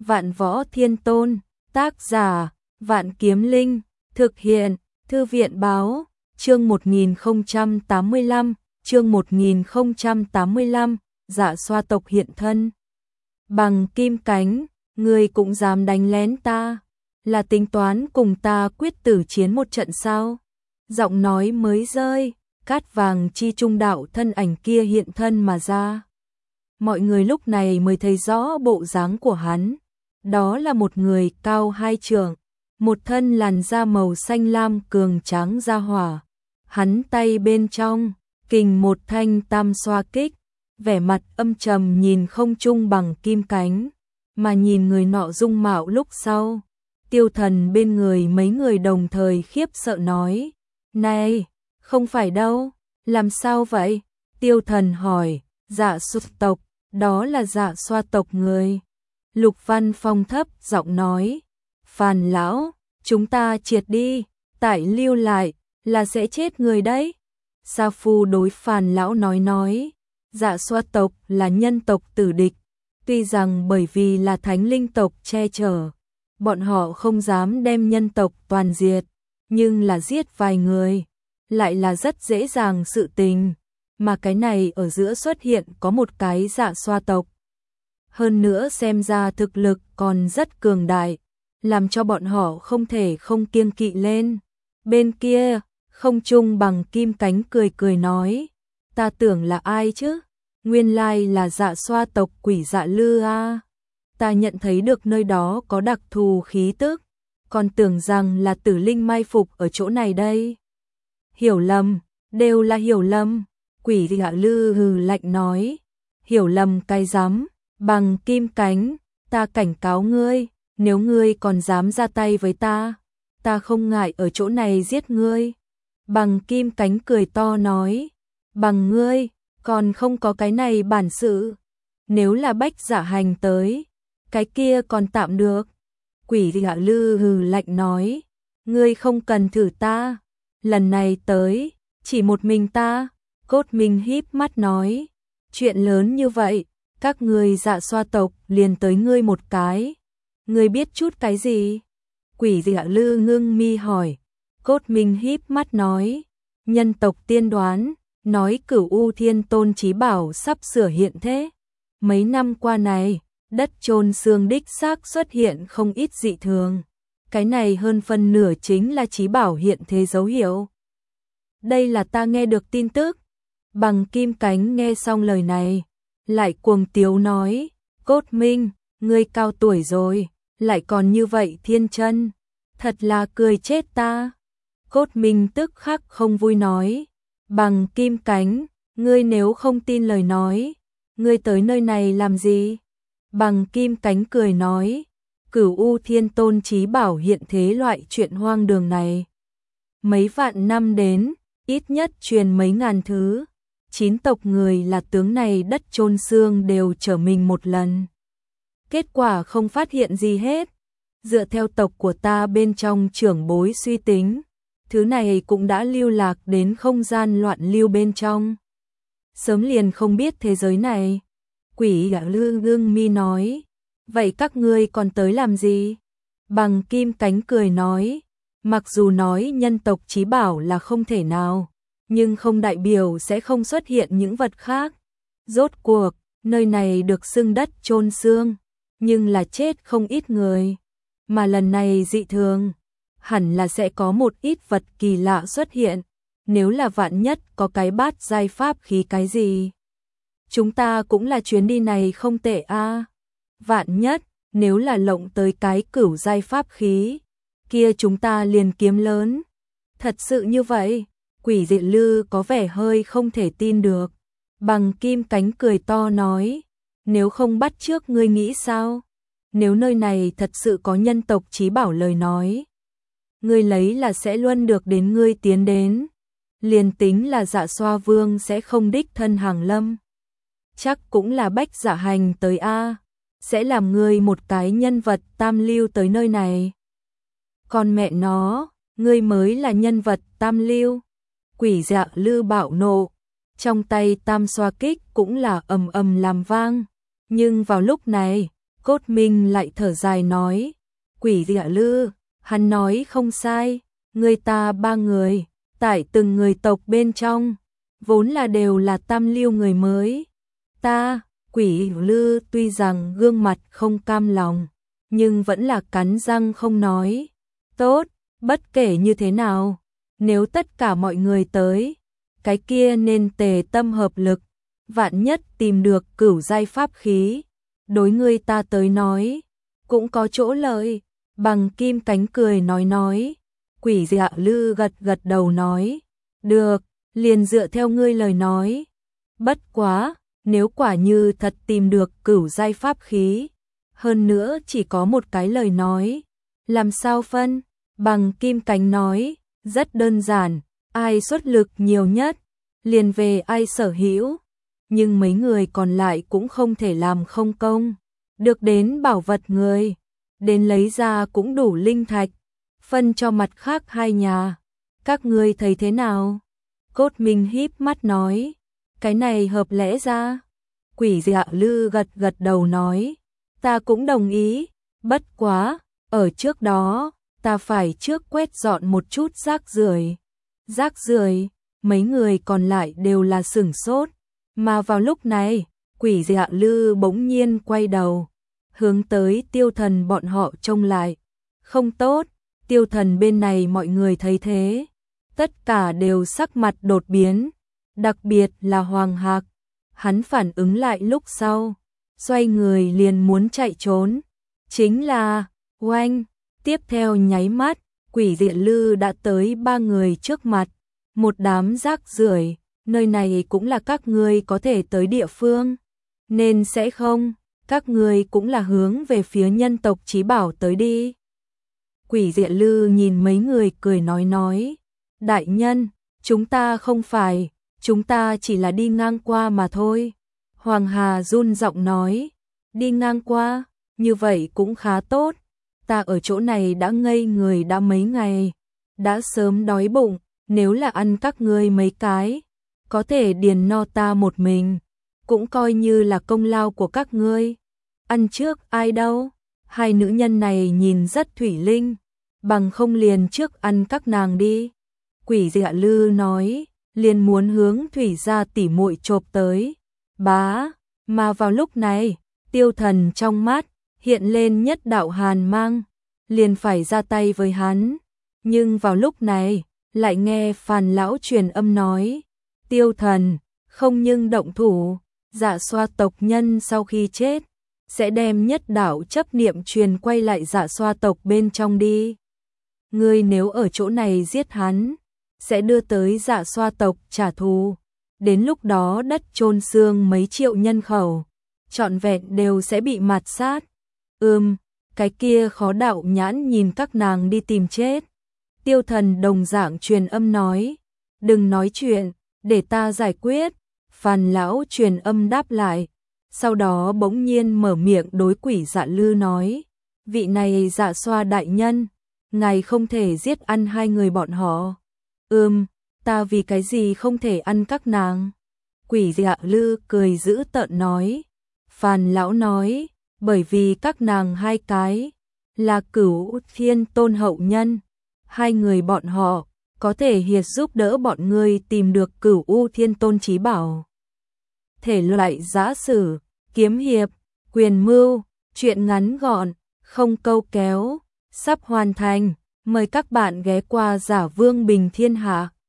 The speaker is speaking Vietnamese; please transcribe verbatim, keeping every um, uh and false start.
Vạn Võ Thiên Tôn, tác giả, Vạn Kiếm Linh, thực hiện, Thư viện báo, chương một nghìn không trăm tám mươi lăm, chương một nghìn không trăm tám mươi lăm, Dạ Xoa tộc hiện thân. Bằng kim cánh, ngươi cũng dám đánh lén ta, là tính toán cùng ta quyết tử chiến một trận sao? Giọng nói mới rơi, cát vàng chi trung đạo thân ảnh kia hiện thân mà ra. Mọi người lúc này mới thấy rõ bộ dáng của hắn. Đó là một người cao hai trượng, một thân làn da màu xanh lam cường tráng ra hỏa. Hắn tay bên trong, kình một thanh tam xoa kích, vẻ mặt âm trầm nhìn không trung bằng kim cánh, mà nhìn người nọ dung mạo lúc sau. Tiêu Thần bên người mấy người đồng thời khiếp sợ nói, này, không phải đâu, làm sao vậy? Tiêu Thần hỏi, Dạ Xoa tộc, đó là Dạ Xoa tộc người. Lục Văn Phong thấp giọng nói, Phàn lão, chúng ta triệt đi, tại lưu lại, là sẽ chết người đấy. Sa Phu đối Phàn lão nói nói, Dạ Xoa tộc là nhân tộc tử địch, tuy rằng bởi vì là thánh linh tộc che chở, bọn họ không dám đem nhân tộc toàn diệt, nhưng là giết vài người, lại là rất dễ dàng sự tình, mà cái này ở giữa xuất hiện có một cái Dạ Xoa tộc. Hơn nữa xem ra thực lực còn rất cường đại, làm cho bọn họ không thể không kiêng kỵ lên. Bên kia, không trung bằng kim cánh cười cười nói, ta tưởng là ai chứ? Nguyên lai là Dạ Xoa tộc Quỷ Dạ Lư a. Ta nhận thấy được nơi đó có đặc thù khí tức, còn tưởng rằng là Tử Linh mai phục ở chỗ này đây. Hiểu lầm, đều là hiểu lầm. Quỷ Dạ Lư hừ lạnh nói, hiểu lầm cái rắm. Bằng kim cánh, ta cảnh cáo ngươi, nếu ngươi còn dám ra tay với ta, ta không ngại ở chỗ này giết ngươi. Bằng kim cánh cười to nói, bằng ngươi, còn không có cái này bản sự. Nếu là Bách Dạ Hành tới, cái kia còn tạm được. Quỷ Dạ Lư hừ lạnh nói, ngươi không cần thử ta, lần này tới, chỉ một mình ta. Cốt Minh híp mắt nói, chuyện lớn như vậy, các ngươi Dạ Xoa tộc liền tới ngươi một cái. Ngươi biết chút cái gì? Quỷ Dạ Lư ngưng mi hỏi. Cốt Minh híp mắt nói, nhân tộc tiên đoán, nói Cửu U Thiên Tôn chí bảo sắp sửa hiện thế. Mấy năm qua này, đất chôn xương đích xác xuất hiện không ít dị thường. Cái này hơn phân nửa chính là chí bảo hiện thế dấu hiệu. Đây là ta nghe được tin tức. Bằng kim cánh nghe xong lời này, lại cuồng tiếu nói, Cốt Minh, ngươi cao tuổi rồi, lại còn như vậy thiên chân, thật là cười chết ta. Cốt Minh tức khắc không vui nói, bằng kim cánh, ngươi nếu không tin lời nói, ngươi tới nơi này làm gì? Bằng kim cánh cười nói, Cửu U Thiên Tôn chí bảo hiện thế loại chuyện hoang đường này. Mấy vạn năm đến, ít nhất truyền mấy ngàn thứ. Chín tộc người là tướng này đất chôn xương đều trở mình một lần. Kết quả không phát hiện gì hết. Dựa theo tộc của ta bên trong trưởng bối suy tính, thứ này cũng đã lưu lạc đến không gian loạn lưu bên trong. Sớm liền không biết thế giới này. Quỷ Dạ Lư ngưng mi nói, vậy các ngươi còn tới làm gì? Bằng kim cánh cười nói, mặc dù nói nhân tộc chí bảo là không thể nào, nhưng không đại biểu sẽ không xuất hiện những vật khác. Rốt cuộc, nơi này được xưng đất chôn xương, nhưng là chết không ít người. Mà lần này dị thường, hẳn là sẽ có một ít vật kỳ lạ xuất hiện. Nếu là vạn nhất có cái bát giai pháp khí cái gì. Chúng ta cũng là chuyến đi này không tệ a. Vạn nhất, nếu là lộng tới cái cửu giai pháp khí, kia chúng ta liền kiếm lớn. Thật sự như vậy? Quỷ Dạ Lư có vẻ hơi không thể tin được. Bằng kim cánh cười to nói, nếu không bắt trước ngươi nghĩ sao? Nếu nơi này thật sự có nhân tộc chí bảo lời nói, ngươi lấy là sẽ luôn được đến ngươi tiến đến. Liền tính là Dạ Xoa Vương sẽ không đích thân hàng lâm, chắc cũng là Bách Dạ Hành tới a, sẽ làm ngươi một cái nhân vật tam lưu tới nơi này. Còn mẹ nó, ngươi mới là nhân vật tam lưu. Quỷ Dạ Lư bạo nộ, trong tay tam xoa kích cũng là ầm ầm làm vang, nhưng vào lúc này, Cốt Minh lại thở dài nói, Quỷ Dạ Lư, hắn nói không sai, người ta ba người, tại từng người tộc bên trong, vốn là đều là tam lưu người mới. Ta, Quỷ Lư tuy rằng gương mặt không cam lòng, nhưng vẫn là cắn răng không nói. Tốt, bất kể như thế nào, nếu tất cả mọi người tới, cái kia nên tề tâm hợp lực, vạn nhất tìm được cửu giai pháp khí, đối ngươi ta tới nói, cũng có chỗ lợi. Bằng Kim Cánh cười nói nói, Quỷ Dạ Lư gật gật đầu nói, được, liền dựa theo ngươi lời nói. Bất quá, nếu quả như thật tìm được cửu giai pháp khí, hơn nữa chỉ có một cái lời nói, làm sao phân? Bằng Kim Cánh nói, rất đơn giản, ai xuất lực nhiều nhất, liền về ai sở hữu, nhưng mấy người còn lại cũng không thể làm không công, được đến bảo vật người, đến lấy ra cũng đủ linh thạch, phân cho mặt khác hai nhà, các ngươi thấy thế nào? Cốt Minh híp mắt nói, cái này hợp lẽ ra. Quỷ Dạ Lư gật gật đầu nói, ta cũng đồng ý, bất quá, ở trước đó, ta phải trước quét dọn một chút rác rưởi. Rác rưởi, mấy người còn lại đều là sửng sốt, mà vào lúc này, Quỷ Dạ Lư bỗng nhiên quay đầu, hướng tới Tiêu Thần bọn họ trông lại. Không tốt, Tiêu Thần bên này mọi người thấy thế, tất cả đều sắc mặt đột biến, đặc biệt là Hoàng Hạc. Hắn phản ứng lại lúc sau, xoay người liền muốn chạy trốn. Chính là, oanh, tiếp theo nháy mắt, Quỷ Dạ Lư đã tới ba người trước mặt. Một đám rác rưởi, nơi này cũng là các ngươi có thể tới địa phương, nên sẽ không, các ngươi cũng là hướng về phía nhân tộc Chí Bảo tới đi. Quỷ Dạ Lư nhìn mấy người cười nói nói, đại nhân, chúng ta không phải, chúng ta chỉ là đi ngang qua mà thôi. Hoàng Hà run giọng nói, đi ngang qua, như vậy cũng khá tốt, ta ở chỗ này đã ngây người đã mấy ngày, đã sớm đói bụng, nếu là ăn các ngươi mấy cái, có thể điền no ta một mình, cũng coi như là công lao của các ngươi. Ăn trước ai đâu? Hai nữ nhân này nhìn rất thủy linh, bằng không liền trước ăn các nàng đi. Quỷ Dạ Lư nói, liền muốn hướng Thủy gia tỉ muội chộp tới. Bá, mà vào lúc này, Tiêu Thần trong mắt hiện lên nhất đạo hàn mang, liền phải ra tay với hắn, nhưng vào lúc này, lại nghe Phàn lão truyền âm nói, Tiêu Thần, không nhưng động thủ, Dạ Xoa tộc nhân sau khi chết, sẽ đem nhất đạo chấp niệm truyền quay lại Dạ Xoa tộc bên trong đi. Ngươi nếu ở chỗ này giết hắn, sẽ đưa tới Dạ Xoa tộc trả thù, đến lúc đó đất chôn xương mấy triệu nhân khẩu, trọn vẹn đều sẽ bị mạt sát. Ừm, cái kia khó đạo nhãn nhìn các nàng đi tìm chết. Tiêu Thần đồng dạng truyền âm nói, đừng nói chuyện, để ta giải quyết. Phàn lão truyền âm đáp lại, sau đó bỗng nhiên mở miệng đối Quỷ Dạ Lư nói, vị này Dạ Xoa đại nhân, ngài không thể giết ăn hai người bọn họ. Ừm, ta vì cái gì không thể ăn các nàng? Quỷ Dạ Lư cười dữ tợn nói. Phàn lão nói, bởi vì các nàng hai cái là Cửu Thiên Tôn hậu nhân, hai người bọn họ có thể hiệt giúp đỡ bọn ngươi tìm được Cửu U Thiên Tôn Chí Bảo. Thể loại giã sử, kiếm hiệp, quyền mưu, truyện ngắn gọn, không câu kéo, sắp hoàn thành. Mời các bạn ghé qua Giả Vương Bình Thiên Hạ.